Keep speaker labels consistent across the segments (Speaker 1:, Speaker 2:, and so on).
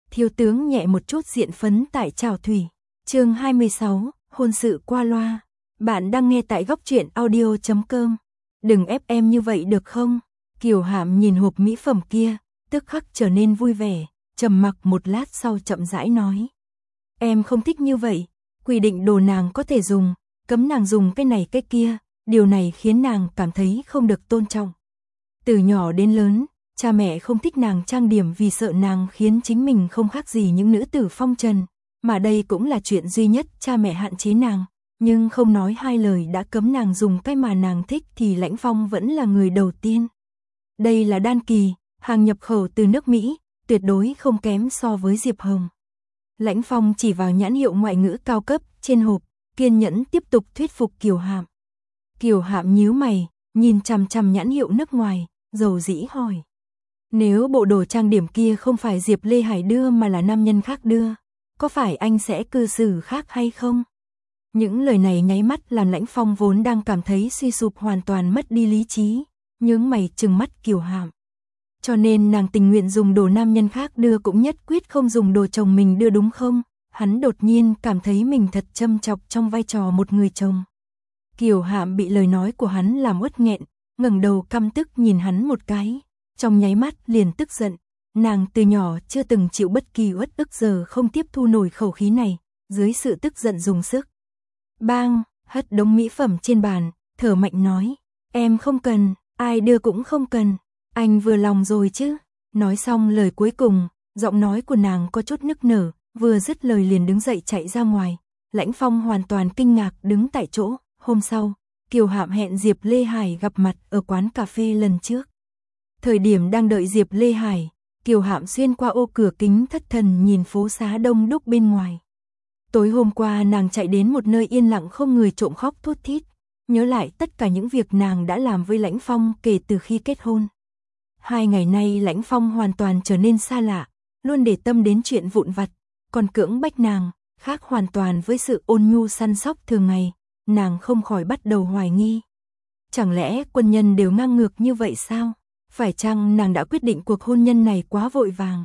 Speaker 1: thiếu tướng nhẹ một chút diện phấn tại Trảo Thủy. Chương 26, hôn sự qua loa. Bạn đang nghe tại góc truyện audio.com. Đừng ép em như vậy được không? Kiều Hạm nhìn hộp mỹ phẩm kia, tức khắc trở nên vui vẻ, trầm mặc một lát sau chậm rãi nói. Em không thích như vậy, quy định đồ nàng có thể dùng, cấm nàng dùng cái này cái kia, điều này khiến nàng cảm thấy không được tôn trọng. Từ nhỏ đến lớn, cha mẹ không thích nàng trang điểm vì sợ nàng khiến chính mình không khác gì những nữ tử phong trần, mà đây cũng là chuyện duy nhất cha mẹ hạn chế nàng, nhưng không nói hai lời đã cấm nàng dùng cái mà nàng thích thì Lãnh Phong vẫn là người đầu tiên. Đây là đan kỳ, hàng nhập khẩu từ nước Mỹ, tuyệt đối không kém so với Diệp Hồng. Lãnh Phong chỉ vào nhãn hiệu ngoại ngữ cao cấp trên hộp, kiên nhẫn tiếp tục thuyết phục Kiều Hạm. Kiều Hạm nhíu mày, nhìn chằm chằm nhãn hiệu nước ngoài, dầu dĩ hỏi. Nếu bộ đồ trang điểm kia không phải Diệp Lê Hải đưa mà là nam nhân khác đưa, có phải anh sẽ cư xử khác hay không? Những lời này nháy mắt làm Lãnh Phong vốn đang cảm thấy suy sụp hoàn toàn mất đi lý trí, nhướng mày trừng mắt Kiều Hạm. Cho nên nàng tình nguyện dùng đồ nam nhân khác đưa cũng nhất quyết không dùng đồ chồng mình đưa đúng không? Hắn đột nhiên cảm thấy mình thật châm chọc trong vai trò một người chồng. Kiều Hạm bị lời nói của hắn làm uất nghẹn, ngẩng đầu căm tức nhìn hắn một cái, trong nháy mắt liền tức giận. Nàng từ nhỏ chưa từng chịu bất kỳ uất ức, giờ không tiếp thu nổi khẩu khí này, dưới sự tức giận dùng sức. Bang, hất đống mỹ phẩm trên bàn, thở mạnh nói, em không cần, ai đưa cũng không cần, anh vừa lòng rồi chứ. Nói xong lời cuối cùng, giọng nói của nàng có chút nức nở, vừa dứt lời liền đứng dậy chạy ra ngoài. Lãnh Phong hoàn toàn kinh ngạc đứng tại chỗ. Hôm sau, Kiều Hạm hẹn Diệp Lê Hải gặp mặt ở quán cà phê lần trước. Thời điểm đang đợi Diệp Lê Hải, Kiều Hạm xuyên qua ô cửa kính thất thần nhìn phố xá đông đúc bên ngoài. Tối hôm qua nàng chạy đến một nơi yên lặng không người trộm khóc thút thít, nhớ lại tất cả những việc nàng đã làm với Lãnh Phong kể từ khi kết hôn. 2 ngày nay Lãnh Phong hoàn toàn trở nên xa lạ, luôn để tâm đến chuyện vụn vặt, còn cưỡng bách nàng, khác hoàn toàn với sự ôn nhu săn sóc thường ngày, nàng không khỏi bắt đầu hoài nghi. Chẳng lẽ quân nhân đều ngang ngược như vậy sao? Phải chăng nàng đã quyết định cuộc hôn nhân này quá vội vàng?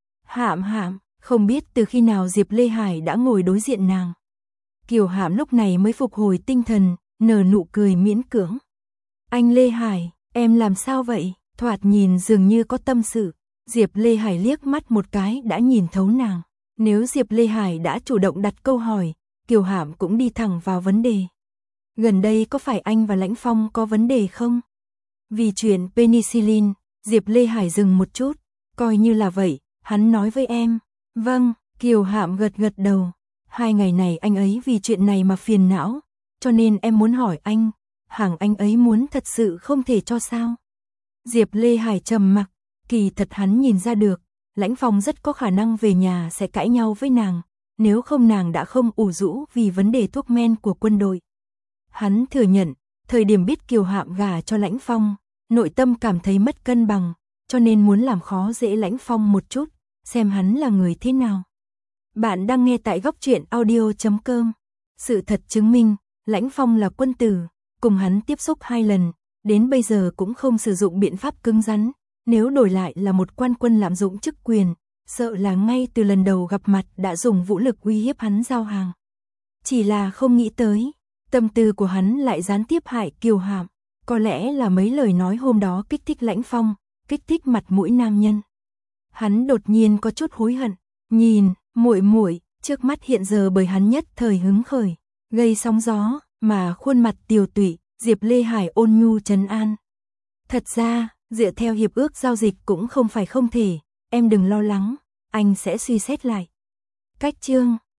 Speaker 1: Hạm, không biết từ khi nào Diệp Lê Hải đã ngồi đối diện nàng. Kiều Hạm lúc này mới phục hồi tinh thần, nở nụ cười miễn cưỡng. Anh Lê Hải, em làm sao vậy? Thoạt nhìn dường như có tâm sự. Diệp Lê Hải liếc mắt một cái đã nhìn thấu nàng. Nếu Diệp Lê Hải đã chủ động đặt câu hỏi, Kiều Hạm cũng đi thẳng vào vấn đề. Gần đây có phải anh và Lãnh Phong có vấn đề không? Vì chuyện penicillin, Diệp Lê Hải dừng một chút, coi như là vậy, hắn nói với em. Vâng, Kiều Hạm gật đầu. 2 ngày này anh ấy vì chuyện này mà phiền não, cho nên em muốn hỏi anh, hàng anh ấy muốn thật sự không thể cho sao? Diệp Lê Hải trầm mặc, kỳ thật hắn nhìn ra được, Lãnh Phong rất có khả năng về nhà sẽ cãi nhau với nàng, nếu không nàng đã không ủ rũ vì vấn đề thuốc men của quân đội. Hắn thừa nhận, thời điểm biết Kiều Hạm gả cho Lãnh Phong, nội tâm cảm thấy mất cân bằng, cho nên muốn làm khó dễ Lãnh Phong một chút, xem hắn là người thế nào. Bạn đang nghe tại góc truyện audio.com. Sự thật chứng minh, Lãnh Phong là quân tử, cùng hắn tiếp xúc 2 lần, đến bây giờ cũng không sử dụng biện pháp cứng rắn, nếu đổi lại là một quan quân lạm dụng chức quyền, sợ là ngay từ lần đầu gặp mặt đã dùng vũ lực uy hiếp hắn giao hàng. Chỉ là không nghĩ tới, tâm tư của hắn lại gián tiếp hại Kiều Hạm, có lẽ là mấy lời nói hôm đó kích thích Lãnh Phong, kích thích mặt mũi nam nhân. Hắn đột nhiên có chút hối hận, nhìn, muội trước mắt hiện giờ bởi hắn nhất thời hứng khởi, gây sóng gió, mà khuôn mặt tiều tụy, Diệp Lê Hải ôn nhu trấn an. Thật ra, dựa theo hiệp ước giao dịch cũng không phải không thể, em đừng lo lắng, anh sẽ suy xét lại. Cách chương